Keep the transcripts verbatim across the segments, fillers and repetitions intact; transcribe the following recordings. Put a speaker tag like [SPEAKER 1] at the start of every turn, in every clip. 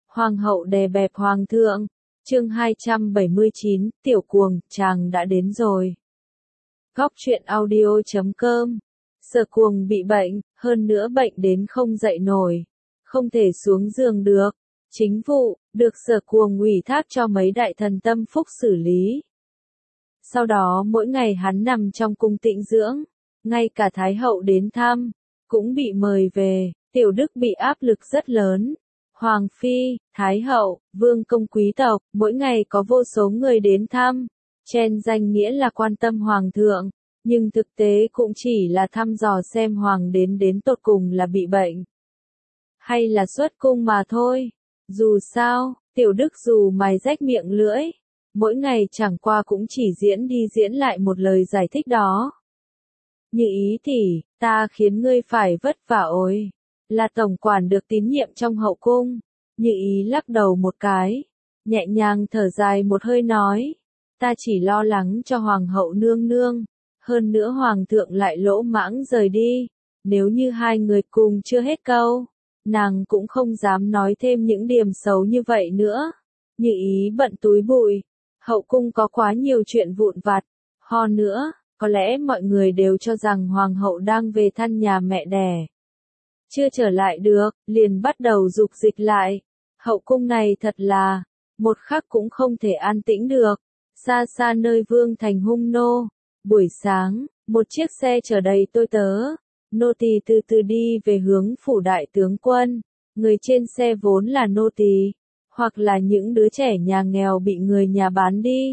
[SPEAKER 1] Hoàng hậu đè bẹp hoàng thượng. Chương hai trăm bảy mươi chín, tiểu cuồng, chàng đã đến rồi. Góc truyện audio chấm com. Sở cuồng bị bệnh, hơn nữa bệnh đến không dậy nổi, không thể xuống giường được. Chính vụ, được sở cuồng ủy thác cho mấy đại thần tâm phúc xử lý. Sau đó mỗi ngày hắn nằm trong cung tĩnh dưỡng, ngay cả Thái hậu đến thăm, cũng bị mời về. Tiểu Đức bị áp lực rất lớn. Hoàng phi, Thái hậu, vương công quý tộc, mỗi ngày có vô số người đến thăm, chen danh nghĩa là quan tâm hoàng thượng, nhưng thực tế cũng chỉ là thăm dò xem hoàng đến đến tột cùng là bị bệnh, hay là xuất cung mà thôi. Dù sao, Tiểu Đức dù mày rách miệng lưỡi, mỗi ngày chẳng qua cũng chỉ diễn đi diễn lại một lời giải thích đó. Như ý tỷ, ta khiến ngươi phải vất vả ôi. Là tổng quản được tín nhiệm trong hậu cung. Như ý lắc đầu một cái, nhẹ nhàng thở dài một hơi nói, ta chỉ lo lắng cho hoàng hậu nương nương, hơn nữa hoàng thượng lại lỗ mãng rời đi, nếu như hai người cùng chưa hết câu, nàng cũng không dám nói thêm những điểm xấu như vậy nữa. Như ý bận túi bụi, hậu cung có quá nhiều chuyện vụn vặt, hơn nữa, có lẽ mọi người đều cho rằng hoàng hậu đang về thăm nhà mẹ đẻ. Chưa trở lại được, liền bắt đầu dục dịch lại. Hậu cung này thật là, một khắc cũng không thể an tĩnh được. Xa xa nơi vương thành hung nô, buổi sáng, một chiếc xe chở đầy tôi tớ, nô tỳ từ từ đi về hướng phủ đại tướng quân. Người trên xe vốn là nô tỳ, hoặc là những đứa trẻ nhà nghèo bị người nhà bán đi.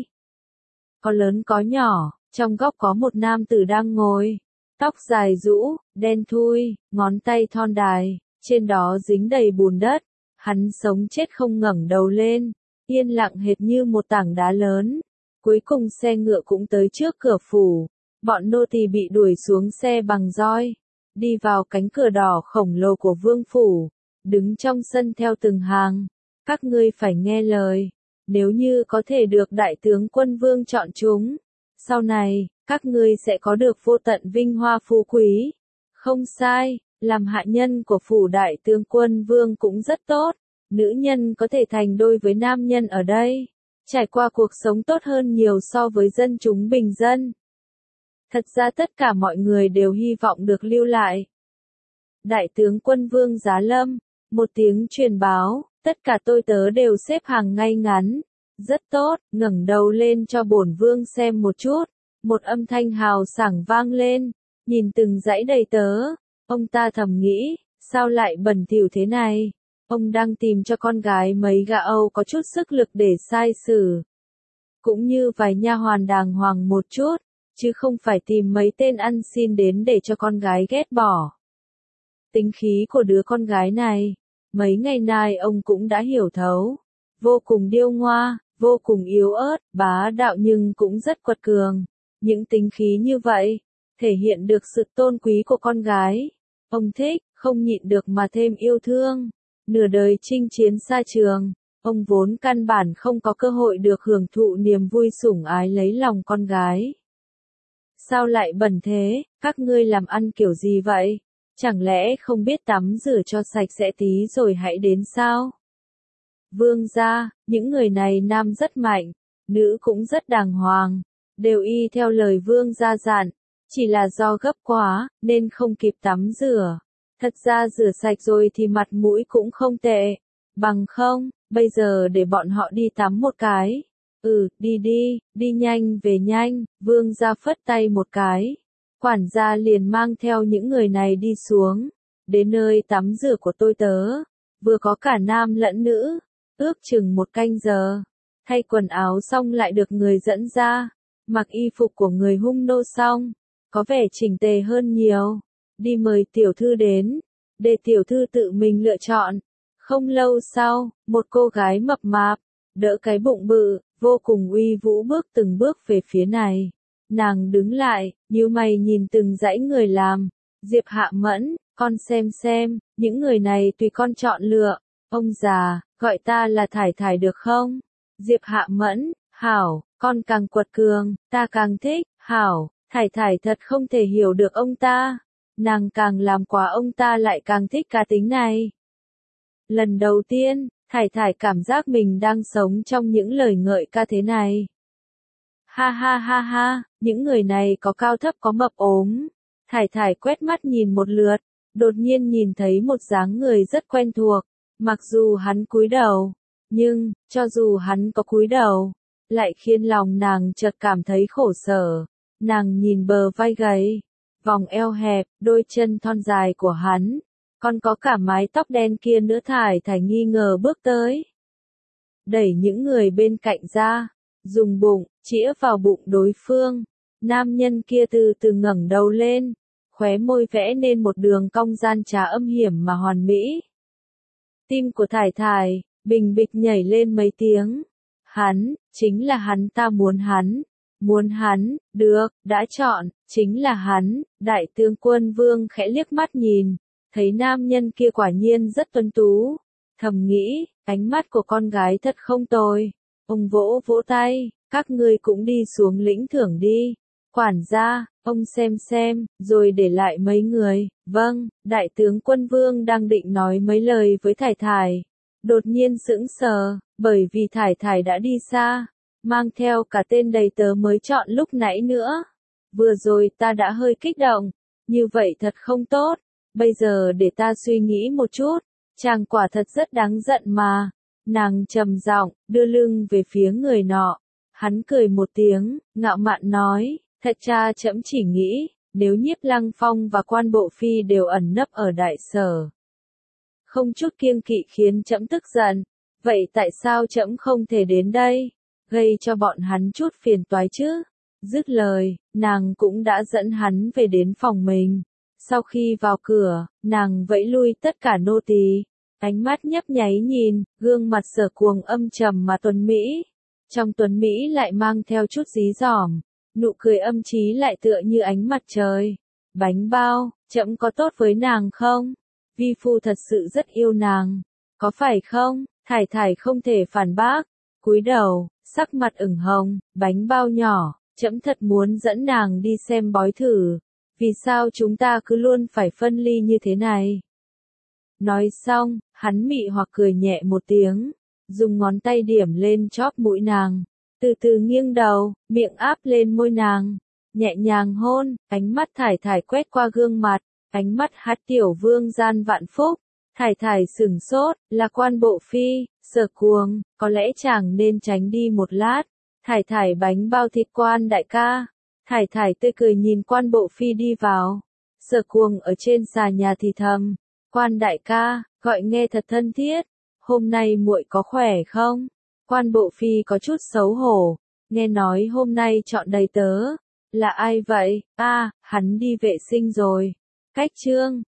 [SPEAKER 1] Có lớn có nhỏ, trong góc có một nam tử đang ngồi. Tóc dài rũ, đen thui, ngón tay thon dài, trên đó dính đầy bùn đất. Hắn sống chết không ngẩng đầu lên, yên lặng hệt như một tảng đá lớn. Cuối cùng xe ngựa cũng tới trước cửa phủ. Bọn nô tỳ bị đuổi xuống xe bằng roi, đi vào cánh cửa đỏ khổng lồ của vương phủ, đứng trong sân theo từng hàng. Các ngươi phải nghe lời, nếu như có thể được đại tướng quân vương chọn chúng, sau này, các ngươi sẽ có được vô tận vinh hoa phú quý. Không sai, làm hạ nhân của phủ đại tướng quân vương cũng rất tốt. Nữ nhân có thể thành đôi với nam nhân ở đây, trải qua cuộc sống tốt hơn nhiều so với dân chúng bình dân. Thật ra tất cả mọi người đều hy vọng được lưu lại. Đại tướng quân vương giá lâm, một tiếng truyền báo, tất cả tôi tớ đều xếp hàng ngay ngắn. Rất tốt, ngẩng đầu lên cho bổn vương xem một chút. Một âm thanh hào sảng vang lên, nhìn từng dãy đầy tớ, ông ta thầm nghĩ, sao lại bẩn thỉu thế này? Ông đang tìm cho con gái mấy gã Âu có chút sức lực để sai xử, cũng như vài nha hoàn đàng hoàng một chút, chứ không phải tìm mấy tên ăn xin đến để cho con gái ghét bỏ. Tính khí của đứa con gái này, mấy ngày nay ông cũng đã hiểu thấu, vô cùng điêu ngoa, vô cùng yếu ớt, bá đạo nhưng cũng rất quật cường. Những tính khí như vậy, thể hiện được sự tôn quý của con gái. Ông thích, không nhịn được mà thêm yêu thương. Nửa đời chinh chiến xa trường, ông vốn căn bản không có cơ hội được hưởng thụ niềm vui sủng ái lấy lòng con gái. Sao lại bẩn thế, các ngươi làm ăn kiểu gì vậy? Chẳng lẽ không biết tắm rửa cho sạch sẽ tí rồi hãy đến sao? Vương gia, những người này nam rất mạnh, nữ cũng rất đàng hoàng, đều y theo lời vương gia dặn, chỉ là do gấp quá, nên không kịp tắm rửa. Thật ra rửa sạch rồi thì mặt mũi cũng không tệ, bằng không, bây giờ để bọn họ đi tắm một cái. Ừ, đi đi, đi nhanh về nhanh, vương gia phất tay một cái. Quản gia liền mang theo những người này đi xuống, đến nơi tắm rửa của tôi tớ, vừa có cả nam lẫn nữ, ước chừng một canh giờ. Thay quần áo xong lại được người dẫn ra, mặc y phục của người hung nô xong, có vẻ chỉnh tề hơn nhiều. Đi mời tiểu thư đến, để tiểu thư tự mình lựa chọn. Không lâu sau, một cô gái mập mạp, đỡ cái bụng bự, vô cùng uy vũ bước từng bước về phía này. Nàng đứng lại, nhíu mày nhìn từng dãy người làm. Diệp Hạ Mẫn, con xem xem, những người này tùy con chọn lựa. Ông già, gọi ta là Thải Thải được không? Diệp Hạ Mẫn, hảo, con càng quật cường, ta càng thích, hảo. Thải Thải thật không thể hiểu được ông ta. Nàng càng làm quá ông ta lại càng thích cá tính này. Lần đầu tiên, Thải thải cảm giác mình đang sống trong những lời ngợi ca thế này. Ha ha ha ha, những người này có cao thấp có mập ốm. Thải thải quét mắt nhìn một lượt, đột nhiên nhìn thấy một dáng người rất quen thuộc, mặc dù hắn cúi đầu, nhưng, cho dù hắn có cúi đầu, lại khiến lòng nàng chợt cảm thấy khổ sở. Nàng nhìn bờ vai gầy, vòng eo hẹp, đôi chân thon dài của hắn, còn có cả mái tóc đen kia nữa. Thải thải nghi ngờ bước tới, đẩy những người bên cạnh ra, dùng bụng, chĩa vào bụng đối phương. Nam nhân kia từ từ ngẩng đầu lên, khóe môi vẽ nên một đường cong gian trá âm hiểm mà hoàn mỹ. Tim của thải thải, bình bịch nhảy lên mấy tiếng. Hắn, chính là hắn, ta muốn hắn. Muốn hắn, được, đã chọn, chính là hắn. Đại tướng Quân Vương khẽ liếc mắt nhìn, thấy nam nhân kia quả nhiên rất tuấn tú. Thầm nghĩ, ánh mắt của con gái thật không tồi. Ông vỗ vỗ tay, các ngươi cũng đi xuống lĩnh thưởng đi. Quản gia, ông xem xem, rồi để lại mấy người. Vâng, đại tướng Quân Vương đang định nói mấy lời với thải thải. Đột nhiên sững sờ, bởi vì thải thải đã đi xa, mang theo cả tên đầy tớ mới chọn lúc nãy nữa. Vừa rồi ta đã hơi kích động, như vậy thật không tốt, bây giờ để ta suy nghĩ một chút, chàng quả thật rất đáng giận mà. Nàng trầm giọng, đưa lưng về phía người nọ. Hắn cười một tiếng, ngạo mạn nói, thật cha trẫm chỉ nghĩ, nếu Nhiếp Lăng Phong và Quan Bộ Phi đều ẩn nấp ở đại sở, không chút kiêng kỵ khiến trẫm tức giận, vậy tại sao trẫm không thể đến đây, gây cho bọn hắn chút phiền toái chứ? Dứt lời, nàng cũng đã dẫn hắn về đến phòng mình. Sau khi vào cửa, nàng vẫy lui tất cả nô tỳ, ánh mắt nhấp nháy nhìn, gương mặt Sở Cuồng âm trầm mà tuấn mỹ. Trong tuấn mỹ lại mang theo chút dí dỏm, nụ cười âm trí lại tựa như ánh mặt trời. Bánh bao, trẫm có tốt với nàng không? Vi phu thật sự rất yêu nàng, có phải không? Thải thải không thể phản bác, cúi đầu, sắc mặt ửng hồng. Bánh bao nhỏ, trẫm thật muốn dẫn nàng đi xem bói thử, vì sao chúng ta cứ luôn phải phân ly như thế này? Nói xong, hắn mị hoặc cười nhẹ một tiếng, dùng ngón tay điểm lên chóp mũi nàng, từ từ nghiêng đầu, miệng áp lên môi nàng, nhẹ nhàng hôn. Ánh mắt thải thải quét qua gương mặt, ánh mắt hát tiểu vương gian vạn phúc. Thải thải sửng sốt, là Quan Bộ Phi, Sở Cuồng, có lẽ chàng nên tránh đi một lát. Thải thải bánh bao thịt Quan đại ca. Thải thải tươi cười nhìn Quan Bộ Phi đi vào. Sở Cuồng ở trên xà nhà thì thầm, Quan đại ca, gọi nghe thật thân thiết. Hôm nay muội có khỏe không? Quan Bộ Phi có chút xấu hổ, nghe nói hôm nay chọn đầy tớ. Là ai vậy? A, à, hắn đi vệ sinh rồi. Cách chương